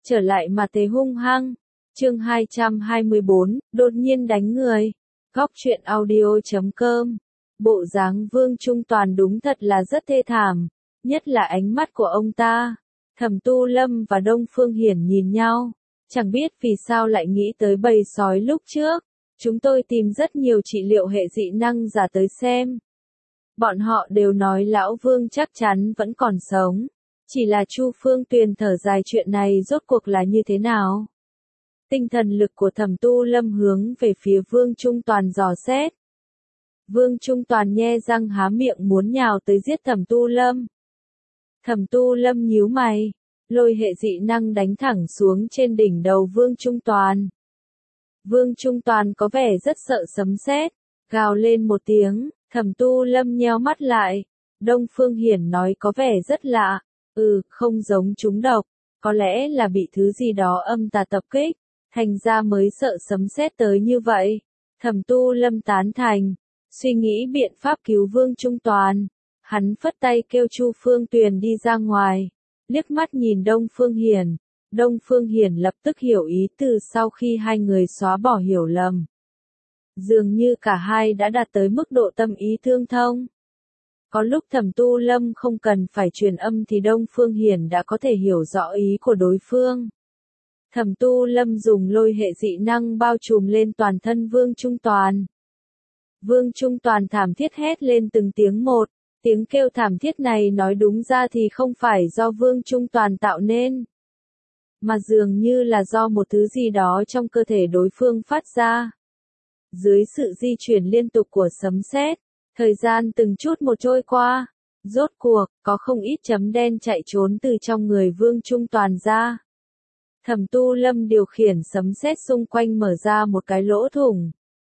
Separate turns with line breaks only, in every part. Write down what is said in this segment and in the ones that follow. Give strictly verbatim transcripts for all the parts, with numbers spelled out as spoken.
trở lại mà thế hung hăng. Chương hai trăm hai mươi bốn, đột nhiên đánh người. Góc truyện audio chấm com. Bộ dáng Vương Trung Toàn đúng thật là rất thê thảm, nhất là ánh mắt của ông ta. Thẩm Tu Lâm và Đông Phương Hiển nhìn nhau, chẳng biết vì sao lại nghĩ tới bầy sói lúc trước. Chúng tôi tìm rất nhiều trị liệu hệ dị năng giả tới xem. Bọn họ đều nói lão Vương chắc chắn vẫn còn sống. Chỉ là Chu Phương Tuyền thở dài, chuyện này rốt cuộc là như thế nào? Tinh thần lực của Thẩm Tu Lâm hướng về phía Vương Trung Toàn dò xét. Vương Trung Toàn nhe răng há miệng muốn nhào tới giết Thẩm Tu Lâm. Thẩm Tu Lâm nhíu mày, lôi hệ dị năng đánh thẳng xuống trên đỉnh đầu Vương Trung Toàn. Vương Trung Toàn có vẻ rất sợ sấm sét, gào lên một tiếng. Thẩm Tu Lâm nheo mắt lại. Đông Phương Hiển nói có vẻ rất lạ. Ừ, không giống trúng độc, có lẽ là bị thứ gì đó âm tà tập kích, thành ra mới sợ sấm sét tới như vậy. Thẩm Tu Lâm tán thành, suy nghĩ biện pháp cứu Vương Trung Toàn. Hắn phất tay kêu Chu Phương Tuyền đi ra ngoài, liếc mắt nhìn Đông Phương Hiển. Đông Phương Hiển lập tức hiểu ý từ sau khi hai người xóa bỏ hiểu lầm. Dường như cả hai đã đạt tới mức độ tâm ý tương thông. Có lúc Thẩm Tu Lâm không cần phải truyền âm thì Đông Phương Hiển đã có thể hiểu rõ ý của đối phương. Thẩm Tu Lâm dùng lôi hệ dị năng bao trùm lên toàn thân Vương Trung Toàn. Vương Trung Toàn thảm thiết hét lên từng tiếng một, tiếng kêu thảm thiết này nói đúng ra thì không phải do Vương Trung Toàn tạo nên, mà dường như là do một thứ gì đó trong cơ thể đối phương phát ra. Dưới sự di chuyển liên tục của sấm sét, thời gian từng chút một trôi qua, rốt cuộc, có không ít chấm đen chạy trốn từ trong người Vương Trung Toàn ra. Thẩm Tu Lâm điều khiển sấm sét xung quanh mở ra một cái lỗ thủng.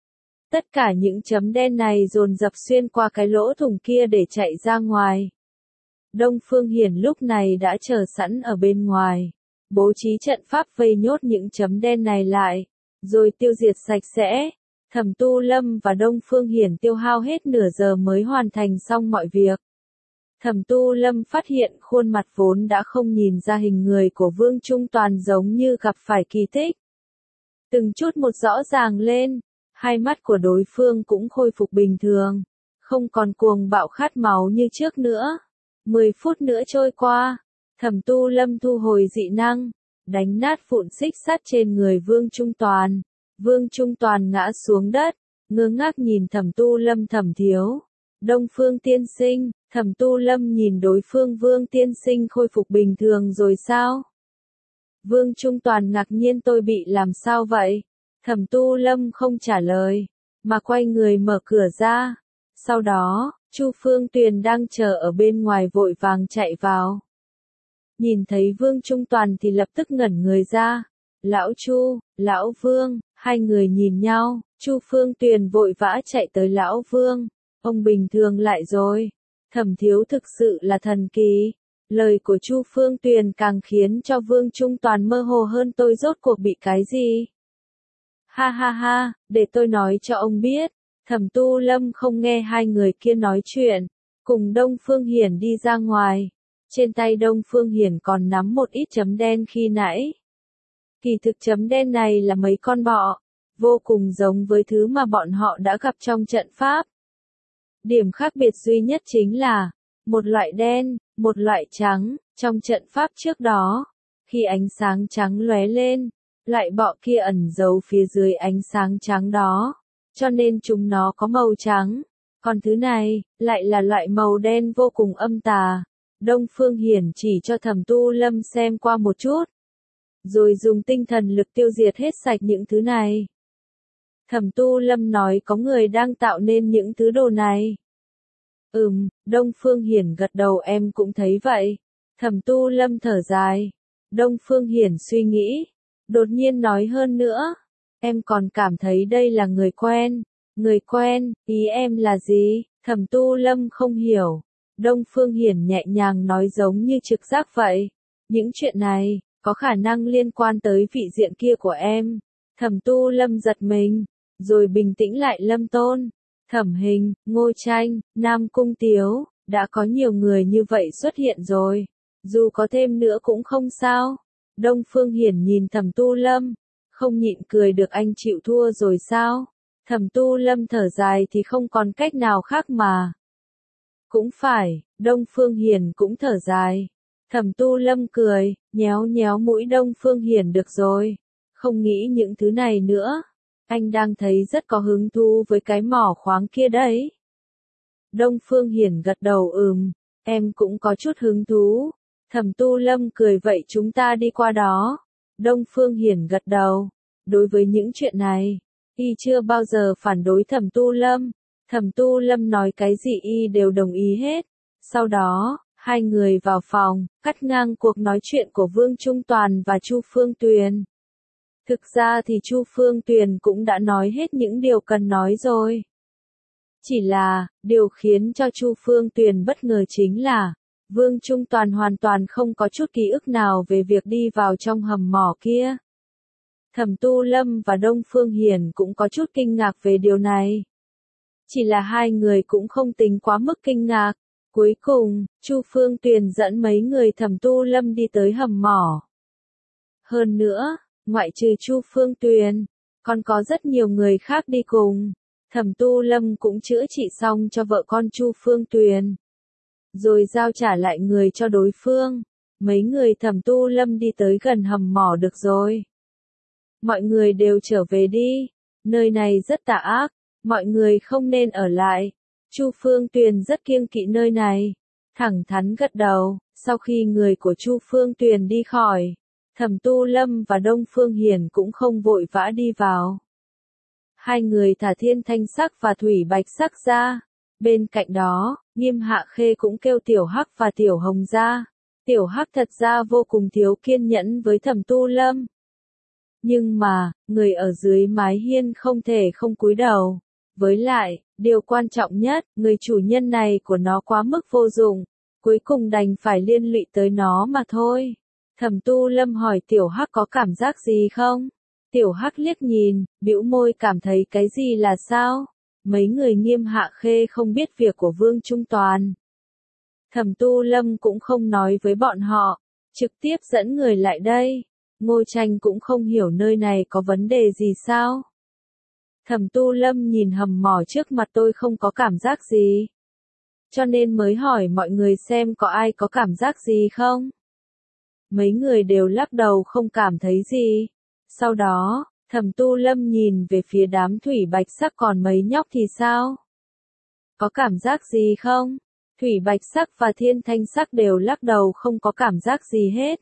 Tất cả những chấm đen này dồn dập xuyên qua cái lỗ thủng kia để chạy ra ngoài. Đông Phương Hiển lúc này đã chờ sẵn ở bên ngoài, bố trí trận pháp vây nhốt những chấm đen này lại, rồi tiêu diệt sạch sẽ. Thẩm Tu Lâm và Đông Phương Hiển tiêu hao hết nửa giờ mới hoàn thành xong mọi việc. Thẩm Tu Lâm phát hiện khuôn mặt vốn đã không nhìn ra hình người của Vương Trung Toàn giống như gặp phải kỳ tích. Từng chút một rõ ràng lên, hai mắt của đối phương cũng khôi phục bình thường, không còn cuồng bạo khát máu như trước nữa. Mười phút nữa trôi qua, Thẩm Tu Lâm thu hồi dị năng, đánh nát vụn xích sắt trên người Vương Trung Toàn. Vương Trung Toàn ngã xuống đất, ngơ ngác nhìn Thẩm Tu Lâm. Thẩm thiếu, Đông Phương tiên sinh. Thẩm Tu Lâm nhìn đối phương. Vương tiên sinh khôi phục bình thường rồi sao? Vương Trung Toàn ngạc nhiên, tôi bị làm sao vậy? Thẩm Tu Lâm không trả lời, mà quay người mở cửa ra. Sau đó, Chu Phương Tuyền đang chờ ở bên ngoài vội vàng chạy vào. Nhìn thấy Vương Trung Toàn thì lập tức ngẩn người ra. Lão Chu, Lão Vương, hai người nhìn nhau. Chu Phương Tuyền vội vã chạy tới Lão Vương. Ông bình thường lại rồi. Thẩm thiếu thực sự là thần kỳ. Lời của Chu Phương Tuyền càng khiến cho Vương Trung Toàn mơ hồ hơn. Tôi rốt cuộc bị cái gì? Ha ha ha, để tôi nói cho ông biết. Thẩm Tu Lâm không nghe hai người kia nói chuyện, cùng Đông Phương Hiển đi ra ngoài. Trên tay Đông Phương Hiển còn nắm một ít chấm đen khi nãy. Kỳ thực chấm đen này là mấy con bọ, vô cùng giống với thứ mà bọn họ đã gặp trong trận pháp. Điểm khác biệt duy nhất chính là, một loại đen, một loại trắng. Trong trận pháp trước đó, khi ánh sáng trắng lóe lên, loại bọ kia ẩn giấu phía dưới ánh sáng trắng đó, cho nên chúng nó có màu trắng. Còn thứ này, lại là loại màu đen vô cùng âm tà. Đông Phương Hiển chỉ cho Thẩm Tu Lâm xem qua một chút, rồi dùng tinh thần lực tiêu diệt hết sạch những thứ này. Thẩm Tu Lâm nói có người đang tạo nên những thứ đồ này. Ừm, Đông Phương Hiển gật đầu, em cũng thấy vậy. Thẩm Tu Lâm thở dài. Đông Phương Hiển suy nghĩ, đột nhiên nói hơn nữa. Em còn cảm thấy đây là người quen. Người quen, ý em là gì? Thẩm Tu Lâm không hiểu. Đông Phương Hiển nhẹ nhàng nói giống như trực giác vậy. Những chuyện này, có khả năng liên quan tới vị diện kia của em. Thẩm Tu Lâm giật mình, rồi bình tĩnh lại. Lâm Tôn, Thẩm Hình, Ngô Tranh, Nam Cung Tiếu, đã có nhiều người như vậy xuất hiện rồi. Dù có thêm nữa cũng không sao. Đông Phương Hiển nhìn Thẩm Tu Lâm, không nhịn cười được, anh chịu thua rồi sao? Thẩm Tu Lâm thở dài thì không còn cách nào khác mà. Cũng phải, Đông Phương Hiển cũng thở dài. Thẩm Tu Lâm cười, nhéo nhéo mũi Đông Phương Hiển, được rồi, không nghĩ những thứ này nữa. Anh đang thấy rất có hứng thú với cái mỏ khoáng kia đấy. Đông Phương Hiển gật đầu, ừm, em cũng có chút hứng thú. Thẩm Tu Lâm cười, vậy chúng ta đi qua đó. Đông Phương Hiển gật đầu. Đối với những chuyện này, y chưa bao giờ phản đối Thẩm Tu Lâm. Thẩm Tu Lâm nói cái gì y đều đồng ý hết. Sau đó, hai người vào phòng, cắt ngang cuộc nói chuyện của Vương Trung Toàn và Chu Phương Tuyền. Thực ra thì Chu Phương Tuyền cũng đã nói hết những điều cần nói rồi. Chỉ là, điều khiến cho Chu Phương Tuyền bất ngờ chính là, Vương Trung Toàn hoàn toàn không có chút ký ức nào về việc đi vào trong hầm mỏ kia. Thẩm Tu Lâm và Đông Phương Hiển cũng có chút kinh ngạc về điều này. Chỉ là hai người cũng không tính quá mức kinh ngạc. Cuối cùng, Chu Phương Tuyền dẫn mấy người Thẩm Tu Lâm đi tới hầm mỏ. Hơn nữa, ngoại trừ Chu Phương Tuyền, còn có rất nhiều người khác đi cùng. Thẩm Tu Lâm cũng chữa trị xong cho vợ con Chu Phương Tuyền, rồi giao trả lại người cho đối phương. Mấy người Thẩm Tu Lâm đi tới gần hầm mỏ, được rồi. Mọi người đều trở về đi, nơi này rất tà ác, mọi người không nên ở lại. Chu Phương Tuyền rất kiêng kỵ nơi này, thẳng thắn gật đầu. Sau khi người của Chu Phương Tuyền đi khỏi, Thẩm Tu Lâm và Đông Phương Hiển cũng không vội vã đi vào. Hai người thả Thiên Thanh Sắc và Thủy Bạch Sắc ra. Bên cạnh đó, Nghiêm Hạ Khê cũng kêu Tiểu Hắc và Tiểu Hồng ra. Tiểu Hắc thật ra vô cùng thiếu kiên nhẫn với Thẩm Tu Lâm. Nhưng mà, người ở dưới mái hiên không thể không cúi đầu. Với lại, điều quan trọng nhất, người chủ nhân này của nó quá mức vô dụng. Cuối cùng đành phải liên lụy tới nó mà thôi. Thẩm Tu Lâm hỏi Tiểu Hắc có cảm giác gì không? Tiểu Hắc liếc nhìn, bĩu môi, cảm thấy cái gì là sao? Mấy người Nghiêm Hạ Khê không biết việc của Vương Trung Toàn. Thẩm Tu Lâm cũng không nói với bọn họ, trực tiếp dẫn người lại đây. Ngô Tranh cũng không hiểu nơi này có vấn đề gì sao? Thẩm Tu Lâm nhìn hầm mỏ trước mặt, tôi không có cảm giác gì. Cho nên mới hỏi mọi người xem có ai có cảm giác gì không? Mấy người đều lắc đầu, không cảm thấy gì. Sau đó, Thẩm Tu Lâm nhìn về phía đám Thủy Bạch Sắc, còn mấy nhóc thì sao? Có cảm giác gì không? Thủy Bạch Sắc và Thiên Thanh Sắc đều lắc đầu, không có cảm giác gì hết.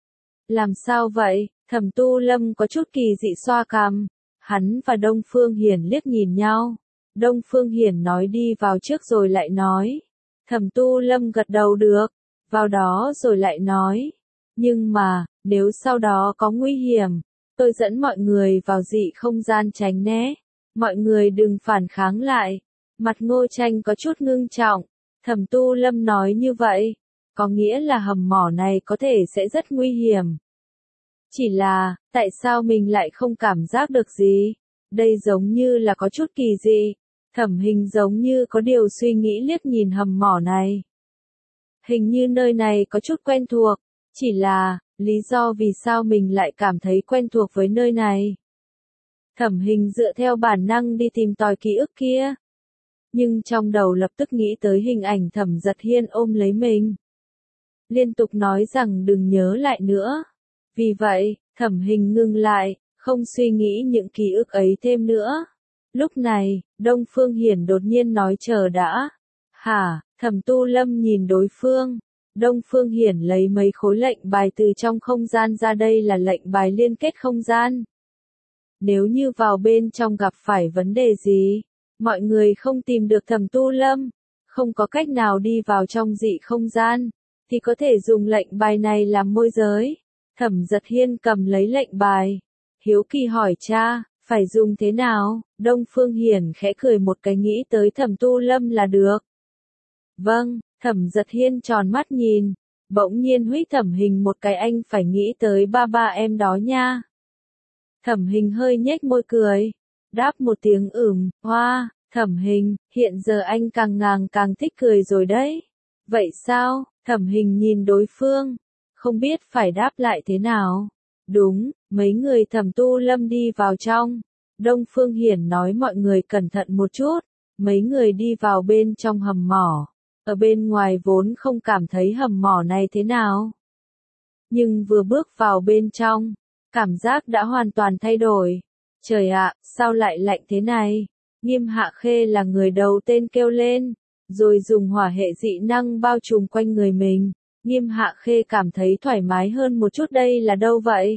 Làm sao vậy? Thẩm Tu Lâm có chút kỳ dị xoa cằm. Hắn và Đông Phương Hiển liếc nhìn nhau. Đông Phương Hiển nói đi vào trước rồi lại nói. Thẩm Tu Lâm gật đầu, được. Vào đó rồi lại nói. Nhưng mà, nếu sau đó có nguy hiểm, tôi dẫn mọi người vào dị không gian tránh né. Mọi người đừng phản kháng lại. Mặt Ngô Tranh có chút ngưng trọng. Thẩm Tu Lâm nói như vậy, có nghĩa là hầm mỏ này có thể sẽ rất nguy hiểm. Chỉ là, tại sao mình lại không cảm giác được gì? Đây giống như là có chút kỳ dị. Thẩm Hình giống như có điều suy nghĩ liếc nhìn hầm mỏ này. Hình như nơi này có chút quen thuộc. Chỉ là, lý do vì sao mình lại cảm thấy quen thuộc với nơi này? Thẩm Hình dựa theo bản năng đi tìm tòi ký ức kia. Nhưng trong đầu lập tức nghĩ tới hình ảnh Thẩm Giật Hiên ôm lấy mình. Liên tục nói rằng đừng nhớ lại nữa. Vì vậy, Thẩm Hình ngừng lại, không suy nghĩ những ký ức ấy thêm nữa. Lúc này, Đông Phương Hiển đột nhiên nói, chờ đã. Hả? Thẩm Tu Lâm nhìn đối phương. Đông Phương Hiển lấy mấy khối lệnh bài từ trong không gian ra, đây là lệnh bài liên kết không gian. Nếu như vào bên trong gặp phải vấn đề gì, mọi người không tìm được Thẩm Tu Lâm, không có cách nào đi vào trong dị không gian, thì có thể dùng lệnh bài này làm môi giới. Thẩm Giật Hiên cầm lấy lệnh bài, hiếu kỳ hỏi cha, phải dùng thế nào? Đông Phương Hiển khẽ cười một cái, nghĩ tới Thẩm Tu Lâm là được. Vâng, Thẩm Giật Hiên tròn mắt nhìn, bỗng nhiên huých Thẩm Hình một cái, anh phải nghĩ tới ba ba em đó nha. Thẩm Hình hơi nhếch môi cười, đáp một tiếng ừm, hoa, Thẩm Hình, hiện giờ anh càng ngàng càng thích cười rồi đấy. Vậy sao? Thẩm Hình nhìn đối phương, không biết phải đáp lại thế nào. Đúng, mấy người Thẩm Tu Lâm đi vào trong. Đông Phương Hiển nói mọi người cẩn thận một chút. Mấy người đi vào bên trong hầm mỏ. Ở bên ngoài vốn không cảm thấy hầm mỏ này thế nào. Nhưng vừa bước vào bên trong, cảm giác đã hoàn toàn thay đổi. Trời ạ, sao lại lạnh thế này? Nghiêm Hạ Khê là người đầu tên kêu lên, rồi dùng hỏa hệ dị năng bao trùm quanh người mình. Nghiêm Hạ Khê cảm thấy thoải mái hơn một chút, đây là đâu vậy?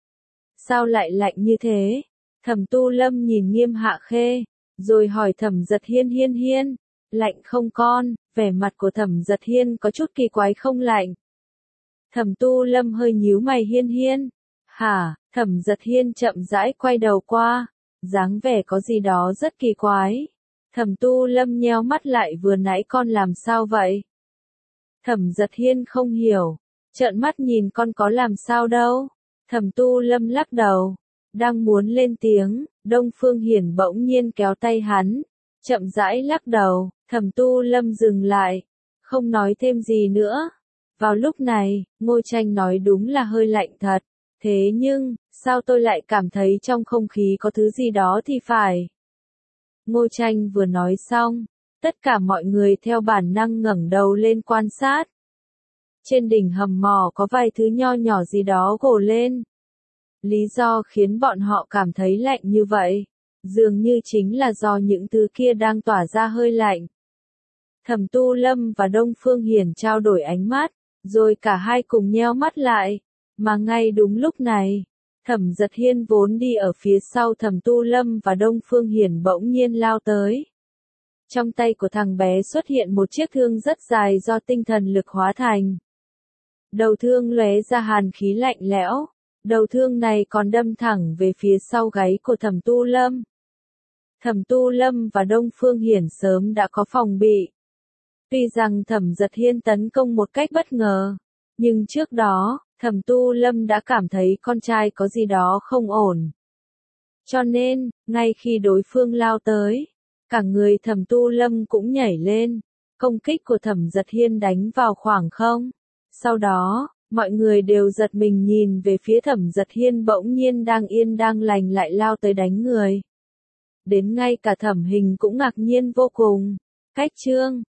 Sao lại lạnh như thế? Thẩm Tu Lâm nhìn Nghiêm Hạ Khê, rồi hỏi Thẩm Giật Hiên Hiên Hiên, lạnh không con? Vẻ mặt của Thẩm Giật Hiên có chút kỳ quái, không lạnh. Thẩm Tu Lâm hơi nhíu mày, Hiên Hiên. Hả? Thẩm Giật Hiên chậm rãi quay đầu qua, dáng vẻ có gì đó rất kỳ quái. Thẩm Tu Lâm nheo mắt lại, vừa nãy con làm sao vậy? Thẩm Giật Hiên không hiểu, trợn mắt nhìn, con có làm sao đâu. Thẩm Tu Lâm lắc đầu, đang muốn lên tiếng, Đông Phương Hiển bỗng nhiên kéo tay hắn, chậm rãi lắc đầu. Thẩm Tu Lâm dừng lại, không nói thêm gì nữa. Vào lúc này, Ngô Tranh nói đúng là hơi lạnh thật. Thế nhưng, sao tôi lại cảm thấy trong không khí có thứ gì đó thì phải. Ngô Tranh vừa nói xong, tất cả mọi người theo bản năng ngẩng đầu lên quan sát. Trên đỉnh hầm mỏ có vài thứ nho nhỏ gì đó gồ lên. Lý do khiến bọn họ cảm thấy lạnh như vậy, dường như chính là do những thứ kia đang tỏa ra hơi lạnh. Thẩm Tu Lâm và Đông Phương Hiển trao đổi ánh mắt, rồi cả hai cùng nheo mắt lại. Mà ngay đúng lúc này, Thẩm Giật Hiên vốn đi ở phía sau Thẩm Tu Lâm và Đông Phương Hiển bỗng nhiên lao tới. Trong tay của thằng bé xuất hiện một chiếc thương rất dài do tinh thần lực hóa thành. Đầu thương lóe ra hàn khí lạnh lẽo, đầu thương này còn đâm thẳng về phía sau gáy của Thẩm Tu Lâm. Thẩm Tu Lâm và Đông Phương Hiển sớm đã có phòng bị. Tuy rằng Thẩm Giật Hiên tấn công một cách bất ngờ, nhưng trước đó, Thẩm Tu Lâm đã cảm thấy con trai có gì đó không ổn. Cho nên, ngay khi đối phương lao tới, cả người Thẩm Tu Lâm cũng nhảy lên, công kích của Thẩm Giật Hiên đánh vào khoảng không. Sau đó, mọi người đều giật mình nhìn về phía Thẩm Giật Hiên bỗng nhiên đang yên đang lành lại lao tới đánh người. Đến ngay cả Thẩm Hình cũng ngạc nhiên vô cùng. Cách chương